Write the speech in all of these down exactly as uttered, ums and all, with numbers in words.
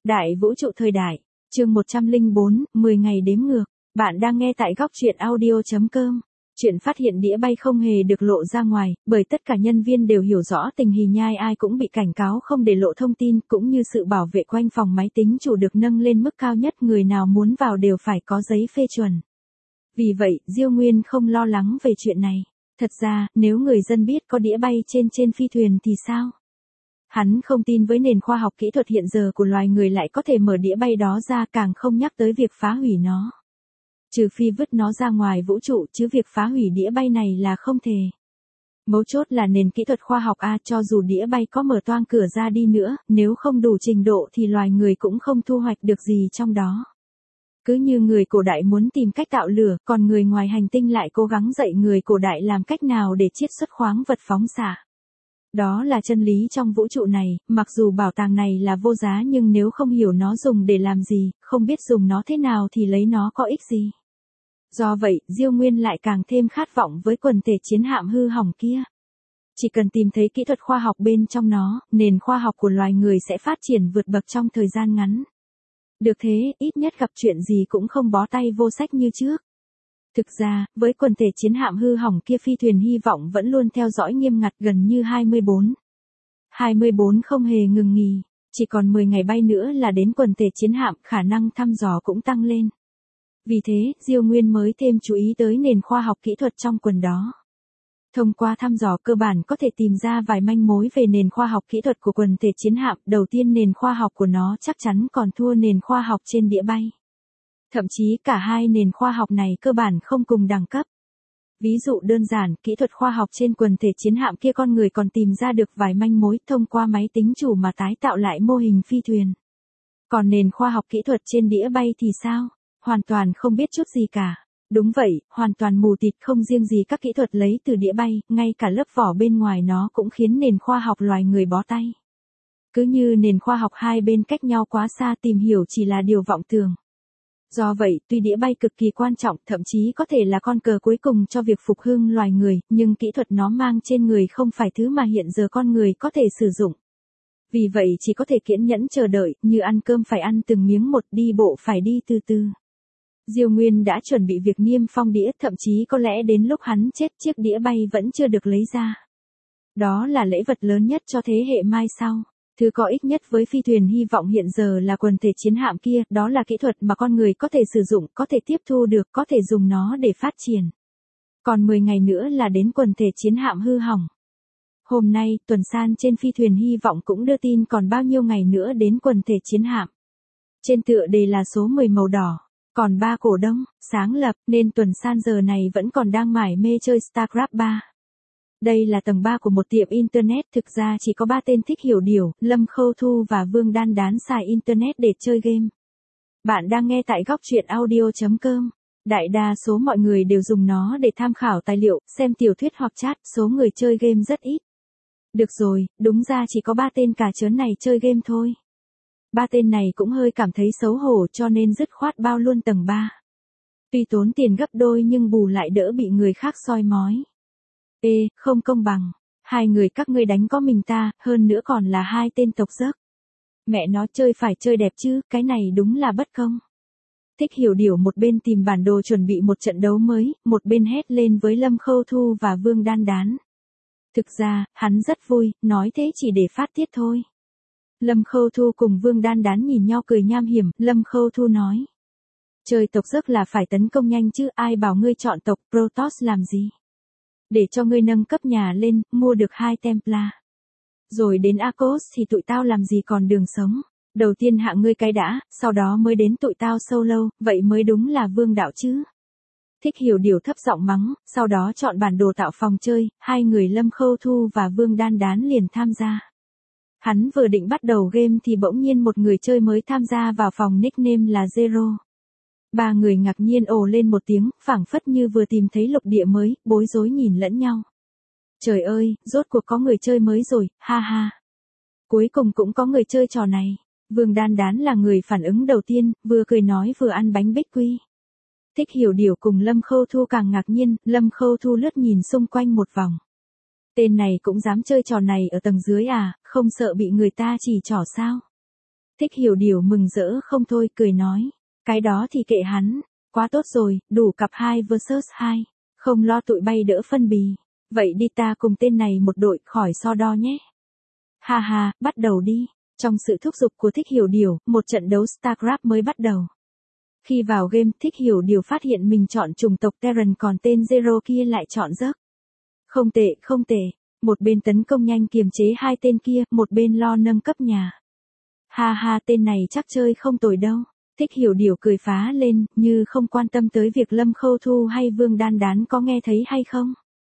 Đại vũ trụ thời đại, chương một trăm lẻ bốn, mười ngày đếm ngược. Bạn đang nghe tại góc truyện audio chấm com. Chuyện phát hiện đĩa bay không hề được lộ ra ngoài, bởi tất cả nhân viên đều hiểu rõ tình hình nhai, ai cũng bị cảnh cáo không để lộ thông tin, cũng như sự bảo vệ quanh phòng máy tính chủ được nâng lên mức cao nhất, người nào muốn vào đều phải có giấy phê chuẩn. Vì vậy, Diêu Nguyên không lo lắng về chuyện này. Thật ra, nếu người dân biết có đĩa bay trên trên phi thuyền thì sao? Hắn không tin với nền khoa học kỹ thuật hiện giờ của loài người lại có thể mở đĩa bay đó ra, càng không nhắc tới việc phá hủy nó. Trừ phi vứt nó ra ngoài vũ trụ, chứ việc phá hủy đĩa bay này là không thể. Mấu chốt là nền kỹ thuật khoa học A, cho dù đĩa bay có mở toang cửa ra đi nữa, nếu không đủ trình độ thì loài người cũng không thu hoạch được gì trong đó. Cứ như người cổ đại muốn tìm cách tạo lửa, còn người ngoài hành tinh lại cố gắng dạy người cổ đại làm cách nào để chiết xuất khoáng vật phóng xạ. Đó là chân lý trong vũ trụ này, mặc dù bảo tàng này là vô giá nhưng nếu không hiểu nó dùng để làm gì, không biết dùng nó thế nào thì lấy nó có ích gì. Do vậy, Diêu Nguyên lại càng thêm khát vọng với quần thể chiến hạm hư hỏng kia. Chỉ cần tìm thấy kỹ thuật khoa học bên trong nó, nền khoa học của loài người sẽ phát triển vượt bậc trong thời gian ngắn. Được thế, ít nhất gặp chuyện gì cũng không bó tay vô sách như trước. Thực ra, với quần thể chiến hạm hư hỏng kia, phi thuyền hy vọng vẫn luôn theo dõi nghiêm ngặt gần như hai mươi bốn. hai mươi bốn không hề ngừng nghỉ, chỉ còn mười ngày bay nữa là đến quần thể chiến hạm, khả năng thăm dò cũng tăng lên. Vì thế, Diêu Nguyên mới thêm chú ý tới nền khoa học kỹ thuật trong quần đó. Thông qua thăm dò cơ bản có thể tìm ra vài manh mối về nền khoa học kỹ thuật của quần thể chiến hạm. Đầu tiên, nền khoa học của nó chắc chắn còn thua nền khoa học trên đĩa bay. Thậm chí cả hai nền khoa học này cơ bản không cùng đẳng cấp. Ví dụ đơn giản, kỹ thuật khoa học trên quần thể chiến hạm kia, con người còn tìm ra được vài manh mối thông qua máy tính chủ mà tái tạo lại mô hình phi thuyền. Còn nền khoa học kỹ thuật trên đĩa bay thì sao? Hoàn toàn không biết chút gì cả. Đúng vậy, hoàn toàn mù tịt, không riêng gì các kỹ thuật lấy từ đĩa bay, ngay cả lớp vỏ bên ngoài nó cũng khiến nền khoa học loài người bó tay. Cứ như nền khoa học hai bên cách nhau quá xa, tìm hiểu chỉ là điều vọng tưởng. Do vậy, tuy đĩa bay cực kỳ quan trọng, thậm chí có thể là con cờ cuối cùng cho việc phục hưng loài người, nhưng kỹ thuật nó mang trên người không phải thứ mà hiện giờ con người có thể sử dụng. Vì vậy chỉ có thể kiên nhẫn chờ đợi, như ăn cơm phải ăn từng miếng một, đi bộ phải đi từ từ. Diêu Nguyên đã chuẩn bị việc niêm phong đĩa, thậm chí có lẽ đến lúc hắn chết chiếc đĩa bay vẫn chưa được lấy ra. Đó là lễ vật lớn nhất cho thế hệ mai sau. Thứ có ích nhất với phi thuyền hy vọng hiện giờ là quần thể chiến hạm kia, đó là kỹ thuật mà con người có thể sử dụng, có thể tiếp thu được, có thể dùng nó để phát triển. Còn mười ngày nữa là đến quần thể chiến hạm hư hỏng. Hôm nay, tuần san trên phi thuyền hy vọng cũng đưa tin còn bao nhiêu ngày nữa đến quần thể chiến hạm. Trên tựa đề là số mười màu đỏ. Còn ba cổ đông, sáng lập, nên tuần san giờ này vẫn còn đang mải mê chơi StarCraft ba. Đây là tầng ba của một tiệm Internet, thực ra chỉ có ba tên thích hiểu điều, Lâm Khâu Thu và Vương Đan Đán xài Internet để chơi game. Bạn đang nghe tại góc truyện audio chấm com. Đại đa số mọi người đều dùng nó để tham khảo tài liệu, xem tiểu thuyết hoặc chat, số người chơi game rất ít. Được rồi, đúng ra chỉ có ba tên cà chớn này chơi game thôi. Ba tên này cũng hơi cảm thấy xấu hổ cho nên dứt khoát bao luôn tầng ba. Tuy tốn tiền gấp đôi nhưng bù lại đỡ bị người khác soi mói. Ê, không công bằng. Hai người các ngươi đánh có mình ta, hơn nữa còn là hai tên tộc giấc. Mẹ nó, chơi phải chơi đẹp chứ, cái này đúng là bất công. Thích hiểu điều một bên tìm bản đồ chuẩn bị một trận đấu mới, một bên hét lên với Lâm Khâu Thu và Vương Đan Đán. Thực ra, hắn rất vui, nói thế chỉ để phát tiết thôi. Lâm Khâu Thu cùng Vương Đan Đán nhìn nhau cười nham hiểm, Lâm Khâu Thu nói. Chơi tộc giấc là phải tấn công nhanh chứ, ai bảo ngươi chọn tộc Protoss làm gì? Để cho ngươi nâng cấp nhà lên, mua được hai Templar. Rồi đến Arcos thì tụi tao làm gì còn đường sống. Đầu tiên hạ ngươi cái đã, sau đó mới đến tụi tao solo, vậy mới đúng là vương đạo chứ. Thích hiểu điều thấp giọng mắng, sau đó chọn bản đồ tạo phòng chơi, hai người Lâm Khâu Thu và Vương Đan Đán liền tham gia. Hắn vừa định bắt đầu game thì bỗng nhiên một người chơi mới tham gia vào phòng, nickname là Zero. Ba người ngạc nhiên ồ lên một tiếng, phảng phất như vừa tìm thấy lục địa mới, bối rối nhìn lẫn nhau. Trời ơi, rốt cuộc có người chơi mới rồi, ha ha. Cuối cùng cũng có người chơi trò này. Vương Đan Đán là người phản ứng đầu tiên, vừa cười nói vừa ăn bánh bích quy. Thích hiểu điều cùng Lâm Khâu Thu càng ngạc nhiên, Lâm Khâu Thu lướt nhìn xung quanh một vòng. Tên này cũng dám chơi trò này ở tầng dưới à, không sợ bị người ta chỉ trỏ sao? Thích Hiểu Điều mừng rỡ không thôi, cười nói. Cái đó thì kệ hắn. Quá tốt rồi, đủ cặp hai versus hai. Không lo tụi bay đỡ phân bì. Vậy đi ta cùng tên này một đội, khỏi so đo nhé. Ha ha, bắt đầu đi. Trong sự thúc giục của Thích Hiểu Điều, một trận đấu StarCraft mới bắt đầu. Khi vào game, Thích Hiểu Điều phát hiện mình chọn chủng tộc Terran, còn tên Zero kia lại chọn Zerg. Không tệ, không tệ. Một bên tấn công nhanh kiềm chế hai tên kia, một bên lo nâng cấp nhà. Ha ha, tên này chắc chơi không tồi đâu. Thích Hiểu Điều cười phá lên, như không quan tâm tới việc Lâm Khâu Thu hay Vương Đan Đán có nghe thấy hay không.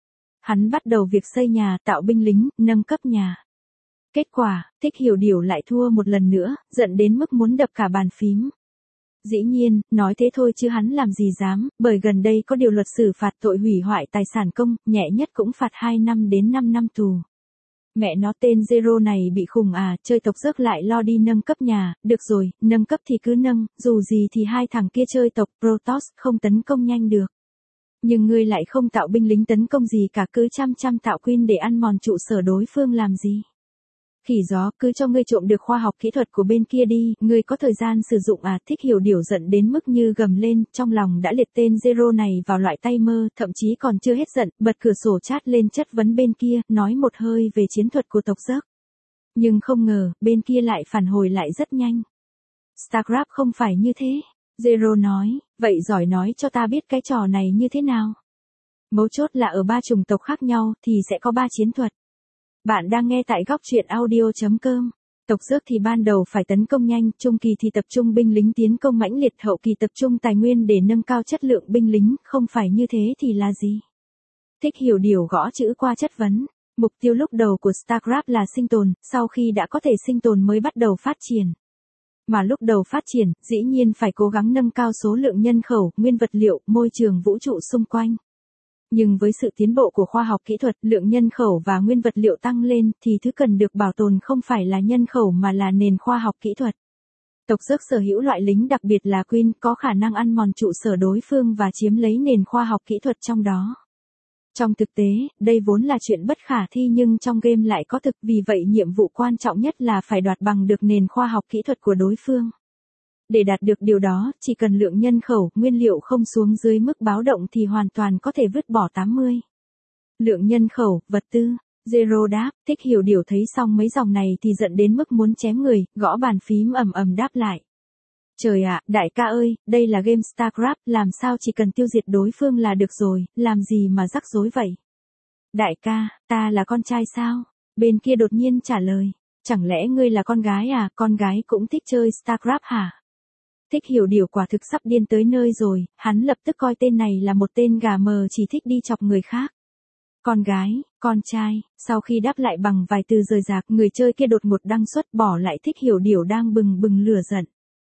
Hắn bắt đầu việc xây nhà, tạo binh lính, nâng cấp nhà. Kết quả, Thích Hiểu Điều lại thua một lần nữa, giận đến mức muốn đập cả bàn phím. Dĩ nhiên, nói thế thôi chứ hắn làm gì dám, bởi gần đây có điều luật xử phạt tội hủy hoại tài sản công, nhẹ nhất cũng phạt hai năm đến năm năm tù. Mẹ nó, tên Zero này bị khùng à, chơi tộc Zerg lại lo đi nâng cấp nhà, được rồi, nâng cấp thì cứ nâng, dù gì thì hai thằng kia chơi tộc Protoss không tấn công nhanh được. Nhưng ngươi lại không tạo binh lính tấn công gì cả, cứ chăm chăm tạo Queen để ăn mòn trụ sở đối phương làm gì. Khỉ gió, cứ cho ngươi trộm được khoa học kỹ thuật của bên kia đi, ngươi có thời gian sử dụng à. Thích Hiểu Điều giận đến mức như gầm lên, trong lòng đã liệt tên Zero này vào loại tay mơ, thậm chí còn chưa hết giận, bật cửa sổ chat lên chất vấn bên kia, nói một hơi về chiến thuật của tộc Zerg. Nhưng không ngờ, bên kia lại phản hồi lại rất nhanh. StarCraft không phải như thế. Zero nói, vậy giỏi nói cho ta biết cái trò này như thế nào. Mấu chốt là ở ba chủng tộc khác nhau, thì sẽ có ba chiến thuật. Bạn đang nghe tại góc truyện audio chấm com. Tộc Zerg thì ban đầu phải tấn công nhanh, trung kỳ thì tập trung binh lính tiến công mãnh liệt, hậu kỳ tập trung tài nguyên để nâng cao chất lượng binh lính, không phải như thế thì là gì? Thích Hiểu Điều gõ chữ qua chất vấn. Mục tiêu lúc đầu của StarCraft là sinh tồn, sau khi đã có thể sinh tồn mới bắt đầu phát triển. Mà lúc đầu phát triển, dĩ nhiên phải cố gắng nâng cao số lượng nhân khẩu, nguyên vật liệu, môi trường vũ trụ xung quanh. Nhưng với sự tiến bộ của khoa học kỹ thuật, lượng nhân khẩu và nguyên vật liệu tăng lên, thì thứ cần được bảo tồn không phải là nhân khẩu mà là nền khoa học kỹ thuật. Tộc Zerg sở hữu loại lính đặc biệt là Queen, có khả năng ăn mòn trụ sở đối phương và chiếm lấy nền khoa học kỹ thuật trong đó. Trong thực tế, đây vốn là chuyện bất khả thi nhưng trong game lại có thực, vì vậy nhiệm vụ quan trọng nhất là phải đoạt bằng được nền khoa học kỹ thuật của đối phương. Để đạt được điều đó, chỉ cần lượng nhân khẩu, nguyên liệu không xuống dưới mức báo động thì hoàn toàn có thể vứt bỏ tám mươi. Lượng nhân khẩu, vật tư. Zero đáp. Thích Hiểu Điều thấy xong mấy dòng này thì giận đến mức muốn chém người, gõ bàn phím ầm ầm đáp lại. Trời ạ, đại ca ơi, đây là game StarCraft, làm sao chỉ cần tiêu diệt đối phương là được rồi, làm gì mà rắc rối vậy? Đại ca, ta là con trai sao? Bên kia đột nhiên trả lời. Chẳng lẽ ngươi là con gái à, con gái cũng thích chơi StarCraft hả? Thích Hiểu Điều quả thực sắp điên tới nơi rồi, hắn lập tức coi tên này là một tên gà mờ chỉ thích đi chọc người khác. Con gái, con trai, sau khi đáp lại bằng vài từ rời rạc, người chơi kia đột ngột đăng xuất bỏ lại Thích Hiểu Điều đang bừng bừng lửa giận.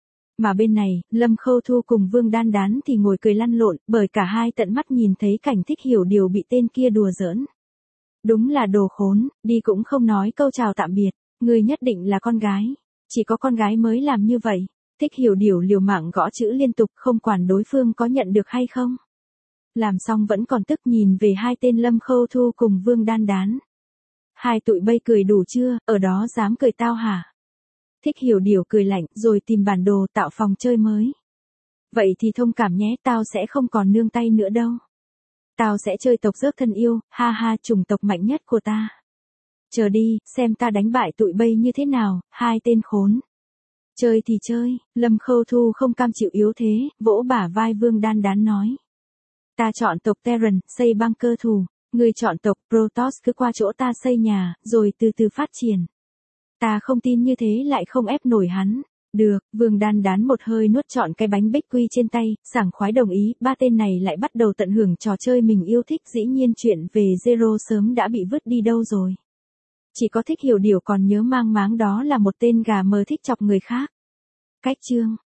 Mà bên này, Lâm Khâu Thu cùng Vương Đan Đán thì ngồi cười lăn lộn, bởi cả hai tận mắt nhìn thấy cảnh Thích Hiểu Điều bị tên kia đùa giỡn. Đúng là đồ khốn, đi cũng không nói câu chào tạm biệt, ngươi nhất định là con gái, chỉ có con gái mới làm như vậy. Thích Hiểu Điều liều mạng gõ chữ liên tục, không quản đối phương có nhận được hay không. Làm xong vẫn còn tức nhìn về hai tên Lâm Khâu Thu cùng Vương Đan Đán. Hai tụi bay cười đủ chưa, ở đó dám cười tao hả? Thích Hiểu Điều cười lạnh, rồi tìm bản đồ tạo phòng chơi mới. Vậy thì thông cảm nhé, tao sẽ không còn nương tay nữa đâu. Tao sẽ chơi tộc Zerg thân yêu, ha ha, chủng tộc mạnh nhất của ta. Chờ đi, xem ta đánh bại tụi bay như thế nào, hai tên khốn. Chơi thì chơi, Lâm Khâu Thu không cam chịu yếu thế, vỗ bả vai Vương Đan Đán nói. Ta chọn tộc Terran, xây bunker thù, người chọn tộc Protoss cứ qua chỗ ta xây nhà, rồi từ từ phát triển. Ta không tin như thế lại không ép nổi hắn. Được, Vương Đan Đán một hơi nuốt trọn cái bánh bích quy trên tay, sảng khoái đồng ý, ba tên này lại bắt đầu tận hưởng trò chơi mình yêu thích, dĩ nhiên chuyện về Zero sớm đã bị vứt đi đâu rồi. Chỉ có Thích Hiểu Điều còn nhớ mang máng đó là một tên gà mờ thích chọc người khác. Cách chương